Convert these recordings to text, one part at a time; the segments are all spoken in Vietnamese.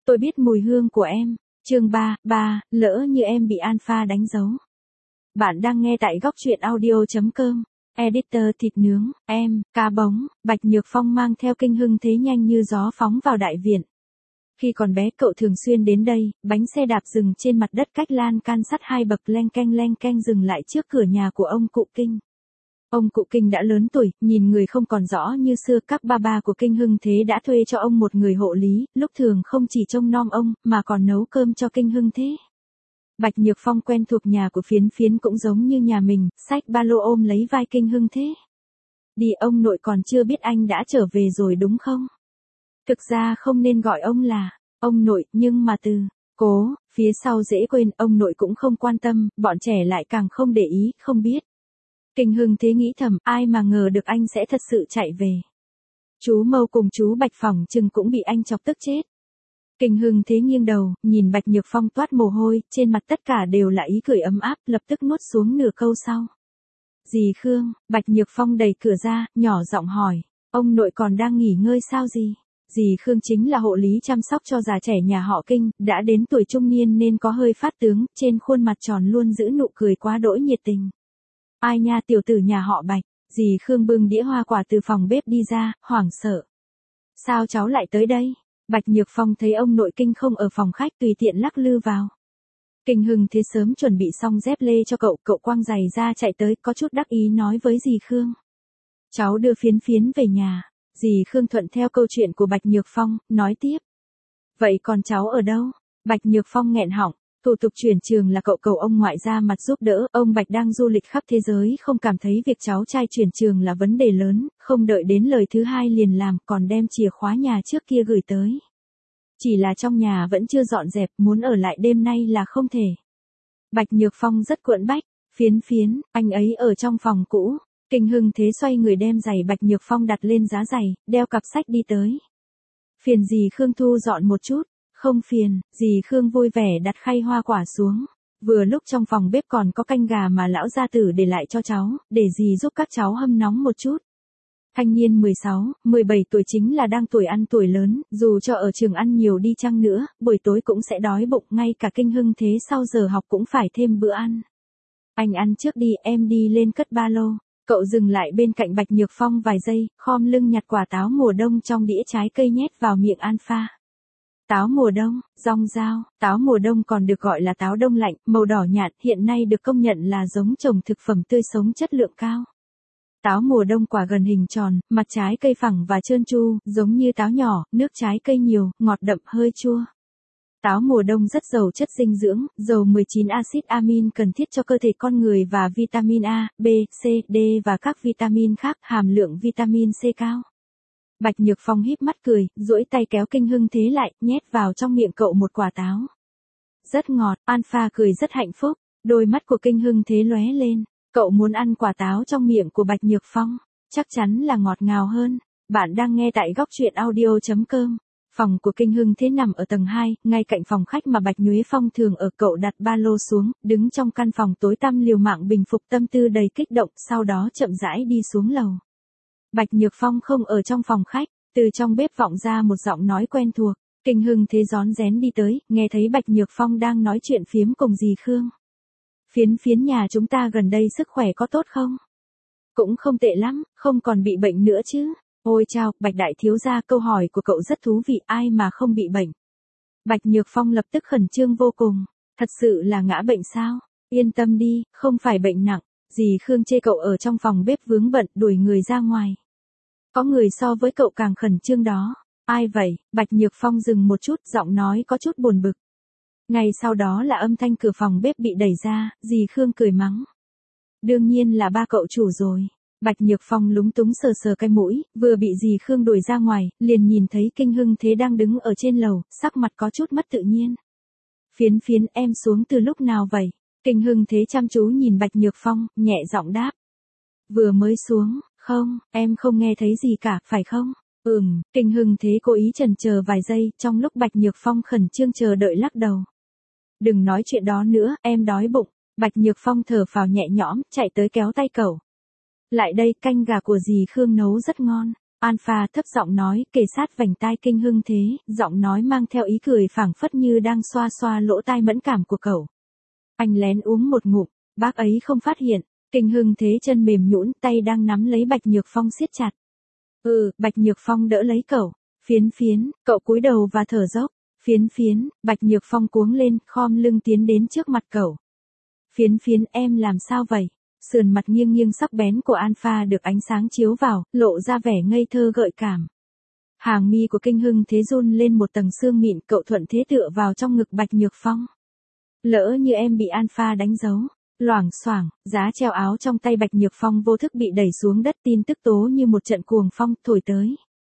Tôi biết mùi hương của em. Chương 3, lỡ như em bị alpha đánh dấu. Bạn đang nghe tại góc truyện audio.com. Editor thịt nướng, em, cá bống, Bạch Nhược Phong mang theo Kinh Hưng Thế nhanh như gió phóng vào đại viện. Khi còn bé cậu thường xuyên đến đây, bánh xe đạp dừng trên mặt đất cách lan can sắt 2 bậc leng keng dừng lại trước cửa nhà của ông cụ Kinh. Ông cụ Kinh đã lớn tuổi, nhìn người không còn rõ như xưa, các ba của Kinh Hưng Thế đã thuê cho ông một người hộ lý, lúc thường không chỉ trông nom ông, mà còn nấu cơm cho Kinh Hưng Thế. Bạch Nhược Phong quen thuộc nhà của Phiến Phiến cũng giống như nhà mình, xách ba lô ôm lấy vai Kinh Hưng Thế. Đi, ông nội còn chưa biết anh đã trở về rồi đúng không? Thực ra không nên gọi ông là ông nội, nhưng mà từ cố phía sau dễ quên, ông nội cũng không quan tâm, bọn trẻ lại càng không để ý, không biết. Kinh Hưng Thế nghĩ thầm, ai mà ngờ được anh sẽ thật sự chạy về. Chú Mâu cùng chú Bạch phỏng chừng cũng bị anh chọc tức chết. Kinh Hưng Thế nghiêng đầu, nhìn Bạch Nhược Phong toát mồ hôi, trên mặt tất cả đều là ý cười ấm áp, lập tức nuốt xuống nửa câu sau. Dì Khương, Bạch Nhược Phong đẩy cửa ra, nhỏ giọng hỏi, ông nội còn đang nghỉ ngơi sao gì? Dì Khương chính là hộ lý chăm sóc cho già trẻ nhà họ Kinh, đã đến tuổi trung niên nên có hơi phát tướng, trên khuôn mặt tròn luôn giữ nụ cười quá đỗi nhiệt tình. Ai nha, tiểu tử nhà họ Bạch. Dì Khương bưng đĩa hoa quả từ phòng bếp đi ra, hoảng sợ. Sao cháu lại tới đây? Bạch Nhược Phong thấy ông nội Kinh không ở phòng khách, tùy tiện lắc lư vào. Kinh Hưng Thế sớm chuẩn bị xong dép lê cho cậu quăng giày ra chạy tới, có chút đắc ý nói với dì Khương. Cháu đưa Phiến Phiến về nhà. Dì Khương thuận theo câu chuyện của Bạch Nhược Phong, nói tiếp. Vậy còn cháu ở đâu? Bạch Nhược Phong nghẹn họng. Thủ tục chuyển trường là cậu cầu ông ngoại ra mặt giúp đỡ, ông Bạch đang du lịch khắp thế giới, không cảm thấy việc cháu trai chuyển trường là vấn đề lớn, không đợi đến lời thứ hai liền làm, còn đem chìa khóa nhà trước kia gửi tới. Chỉ là trong nhà vẫn chưa dọn dẹp, muốn ở lại đêm nay là không thể. Bạch Nhược Phong rất quẫn bách, Phiến Phiến, anh ấy ở trong phòng cũ. Kinh Hưng Thế xoay người đem giày Bạch Nhược Phong đặt lên giá giày, đeo cặp sách đi tới. Phiền dì Khương thu dọn một chút. Không phiền, dì Khương vui vẻ đặt khay hoa quả xuống. Vừa lúc trong phòng bếp còn có canh gà mà lão gia tử để lại cho cháu, để dì giúp các cháu hâm nóng một chút. Thanh niên 16, 17 tuổi chính là đang tuổi ăn tuổi lớn, dù cho ở trường ăn nhiều đi chăng nữa, buổi tối cũng sẽ đói bụng, ngay cả Kinh Hưng Thế sau giờ học cũng phải thêm bữa ăn. Anh ăn trước đi, em đi lên cất ba lô. Cậu dừng lại bên cạnh Bạch Nhược Phong vài giây, khom lưng nhặt quả táo mùa đông trong đĩa trái cây nhét vào miệng Alpha. Táo mùa đông, rong rao, táo mùa đông còn được gọi là táo đông lạnh, màu đỏ nhạt, hiện nay được công nhận là giống trồng thực phẩm tươi sống chất lượng cao. Táo mùa đông quả gần hình tròn, mặt trái cây phẳng và trơn tru, giống như táo nhỏ, nước trái cây nhiều, ngọt đậm hơi chua. Táo mùa đông rất giàu chất dinh dưỡng, giàu 19 axit amin cần thiết cho cơ thể con người và vitamin A, B, C, D và các vitamin khác, hàm lượng vitamin C cao. Bạch Nhược Phong híp mắt cười, duỗi tay kéo Kinh Hưng Thế lại, nhét vào trong miệng cậu một quả táo. Rất ngọt, Alpha cười rất hạnh phúc, đôi mắt của Kinh Hưng Thế lóe lên, cậu muốn ăn quả táo trong miệng của Bạch Nhược Phong, chắc chắn là ngọt ngào hơn. Bạn đang nghe tại góc truyện audio.com. Phòng của Kinh Hưng Thế nằm ở tầng 2, ngay cạnh phòng khách mà Bạch Nhuế Phong thường ở, cậu đặt ba lô xuống, đứng trong căn phòng tối tăm liều mạng bình phục tâm tư đầy kích động, sau đó chậm rãi đi xuống lầu. Bạch Nhược Phong không ở trong phòng khách, từ trong bếp vọng ra một giọng nói quen thuộc. Kinh Hưng Thế rón rén đi tới, nghe thấy Bạch Nhược Phong đang nói chuyện phiếm cùng dì Khương. Phiến Phiến nhà chúng ta gần đây sức khỏe có tốt không? Cũng không tệ lắm, không còn bị bệnh nữa chứ. Ôi chao, Bạch đại thiếu gia, câu hỏi của cậu rất thú vị, ai mà không bị bệnh. Bạch Nhược Phong lập tức khẩn trương vô cùng. Thật sự là ngã bệnh sao? Yên tâm đi, không phải bệnh nặng. Dì Khương chê cậu ở trong phòng bếp vướng bận, đuổi người ra ngoài. Có người so với cậu càng khẩn trương đó. Ai vậy? Bạch Nhược Phong dừng một chút, giọng nói có chút buồn bực. Ngay sau đó là âm thanh cửa phòng bếp bị đẩy ra, dì Khương cười mắng. Đương nhiên là ba cậu chủ rồi. Bạch Nhược Phong lúng túng sờ sờ cái mũi, vừa bị dì Khương đuổi ra ngoài, liền nhìn thấy Kinh Hưng Thế đang đứng ở trên lầu, sắc mặt có chút mất tự nhiên. Phiến Phiến, em xuống từ lúc nào vậy? Kinh Hưng Thế chăm chú nhìn Bạch Nhược Phong, nhẹ giọng đáp. Vừa mới xuống, không, em không nghe thấy gì cả, phải không? Kinh Hưng Thế cố ý chần chờ vài giây, trong lúc Bạch Nhược Phong khẩn trương chờ đợi lắc đầu. Đừng nói chuyện đó nữa, em đói bụng. Bạch Nhược Phong thở phào nhẹ nhõm, chạy tới kéo tay cậu. Lại đây, canh gà của dì Khương nấu rất ngon. Alpha thấp giọng nói, kề sát vành tai Kinh Hưng Thế, giọng nói mang theo ý cười phảng phất như đang xoa xoa lỗ tai mẫn cảm của cậu. Anh lén uống một ngụm, bác ấy không phát hiện. Kinh Hưng Thế chân mềm nhũn, tay đang nắm lấy Bạch Nhược Phong siết chặt. Bạch Nhược Phong đỡ lấy cậu. Phiến phiến, cậu cúi đầu và thở dốc. Phiến phiến, Bạch Nhược Phong cuống lên, khom lưng tiến đến trước mặt cậu. Phiến phiến, em làm sao vậy? Sườn mặt nghiêng nghiêng sắc bén của Alpha được ánh sáng chiếu vào, lộ ra vẻ ngây thơ gợi cảm. Hàng mi của Kinh Hưng Thế run lên một tầng xương mịn, cậu thuận thế tựa vào trong ngực Bạch Nhược Phong. Lỡ như em bị Alpha đánh dấu. Loảng xoảng, giá treo áo trong tay Bạch Nhược Phong vô thức bị đẩy xuống đất, tin tức tố như một trận cuồng phong thổi tới.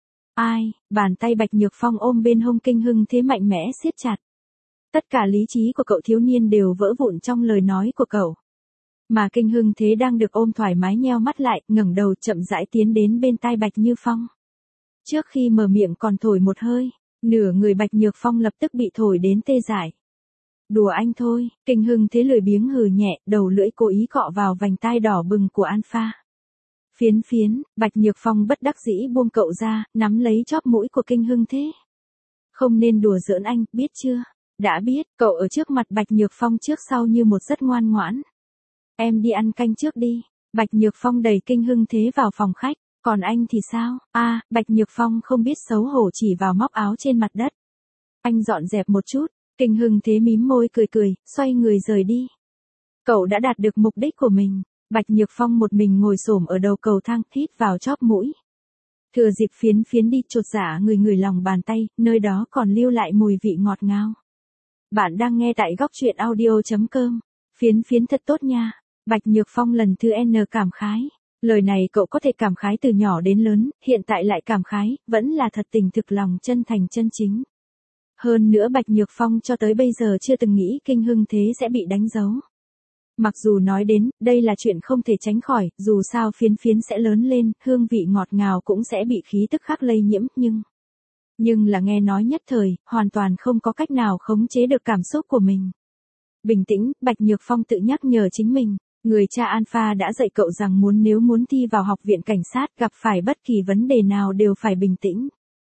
Ai, bàn tay Bạch Nhược Phong ôm bên hông Kinh Hưng Thế mạnh mẽ siết chặt. Tất cả lý trí của cậu thiếu niên đều vỡ vụn trong lời nói của cậu. Mà Kinh Hưng Thế đang được ôm thoải mái nheo mắt lại, ngẩng đầu chậm rãi tiến đến bên tai Bạch Như Phong. Trước khi mở miệng còn thổi một hơi, nửa người Bạch Nhược Phong lập tức bị thổi đến tê dại. Đùa anh thôi, Kinh Hưng Thế lười biếng hừ nhẹ, đầu lưỡi cố ý cọ vào vành tai đỏ bừng của Alpha. Phiến phiến, Bạch Nhược Phong bất đắc dĩ buông cậu ra, nắm lấy chóp mũi của Kinh Hưng Thế. Không nên đùa giỡn anh, biết chưa? Đã biết, cậu ở trước mặt Bạch Nhược Phong trước sau như một rất ngoan ngoãn. Em đi ăn canh trước đi. Bạch Nhược Phong đẩy Kinh Hưng Thế vào phòng khách. Còn anh thì sao? Bạch Nhược Phong không biết xấu hổ chỉ vào móc áo trên mặt đất. Anh dọn dẹp một chút. Kinh Hưng Thế mím môi cười cười, xoay người rời đi. Cậu đã đạt được mục đích của mình. Bạch Nhược Phong một mình ngồi xổm ở đầu cầu thang, hít vào chóp mũi. Thừa dịp phiến phiến đi chột dạ người lòng bàn tay, nơi đó còn lưu lại mùi vị ngọt ngào. Bạn đang nghe tại góc truyện audio.com. Phiến phiến thật tốt nha. Bạch Nhược Phong lần thứ N cảm khái. Lời này cậu có thể cảm khái từ nhỏ đến lớn, hiện tại lại cảm khái, vẫn là thật tình thực lòng chân thành chân chính. Hơn nữa Bạch Nhược Phong cho tới bây giờ chưa từng nghĩ Kinh Hưng Thế sẽ bị đánh dấu. Mặc dù nói đến, đây là chuyện không thể tránh khỏi, dù sao phiến phiến sẽ lớn lên, hương vị ngọt ngào cũng sẽ bị khí tức khác lây nhiễm, nhưng là nghe nói nhất thời, hoàn toàn không có cách nào khống chế được cảm xúc của mình. Bình tĩnh, Bạch Nhược Phong tự nhắc nhở chính mình. Người cha Alpha đã dạy cậu rằng nếu muốn thi vào học viện cảnh sát, gặp phải bất kỳ vấn đề nào đều phải bình tĩnh.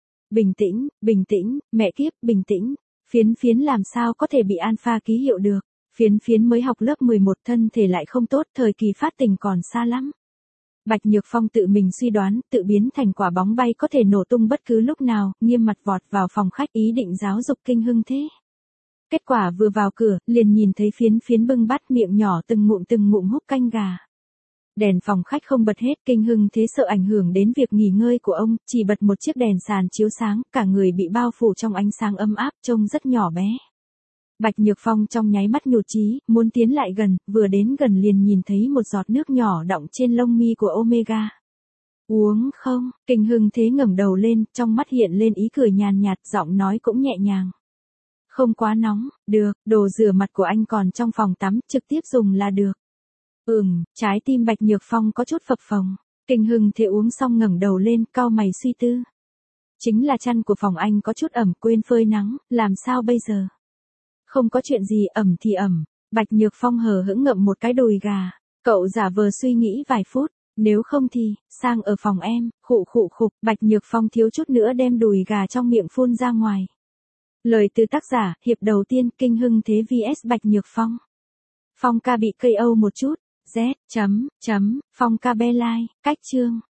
Bình tĩnh, mẹ kiếp, bình tĩnh. Phiến phiến làm sao có thể bị Alpha ký hiệu được. Phiến phiến mới học lớp 11, thân thể lại không tốt, thời kỳ phát tình còn xa lắm. Bạch Nhược Phong tự mình suy đoán, tự biến thành quả bóng bay có thể nổ tung bất cứ lúc nào, nghiêm mặt vọt vào phòng khách ý định giáo dục Kinh Hưng Thế. Kết quả vừa vào cửa, liền nhìn thấy phiến phiến bưng bát, miệng nhỏ từng ngụm húp canh gà. Đèn phòng khách không bật hết, Kinh Hưng Thế sợ ảnh hưởng đến việc nghỉ ngơi của ông, chỉ bật một chiếc đèn sàn chiếu sáng, cả người bị bao phủ trong ánh sáng ấm áp, trông rất nhỏ bé. Bạch Nhược Phong trong nháy mắt nhụt chí, muốn tiến lại gần, vừa đến gần liền nhìn thấy một giọt nước nhỏ đọng trên lông mi của Omega. Uống không? Kinh Hưng Thế ngẩng đầu lên, trong mắt hiện lên ý cười nhàn nhạt, giọng nói cũng nhẹ nhàng. Không quá nóng, được, đồ rửa mặt của anh còn trong phòng tắm, trực tiếp dùng là được. Trái tim Bạch Nhược Phong có chút phập phồng. Kinh Hưng Thế uống xong ngẩng đầu lên, cau mày suy tư. Chính là chăn của phòng anh có chút ẩm, quên phơi nắng, làm sao bây giờ? Không có chuyện gì, ẩm thì ẩm. Bạch Nhược Phong hờ hững ngậm một cái đùi gà. Cậu giả vờ suy nghĩ vài phút. Nếu không thì, sang ở phòng em, khụ. Bạch Nhược Phong thiếu chút nữa đem đùi gà trong miệng phun ra ngoài. Lời từ tác giả, hiệp đầu tiên, Kinh Hưng Thế vs Bạch Nhược Phong. Phong ca bị KO một chút. Z. Phong ca be like, cách chương.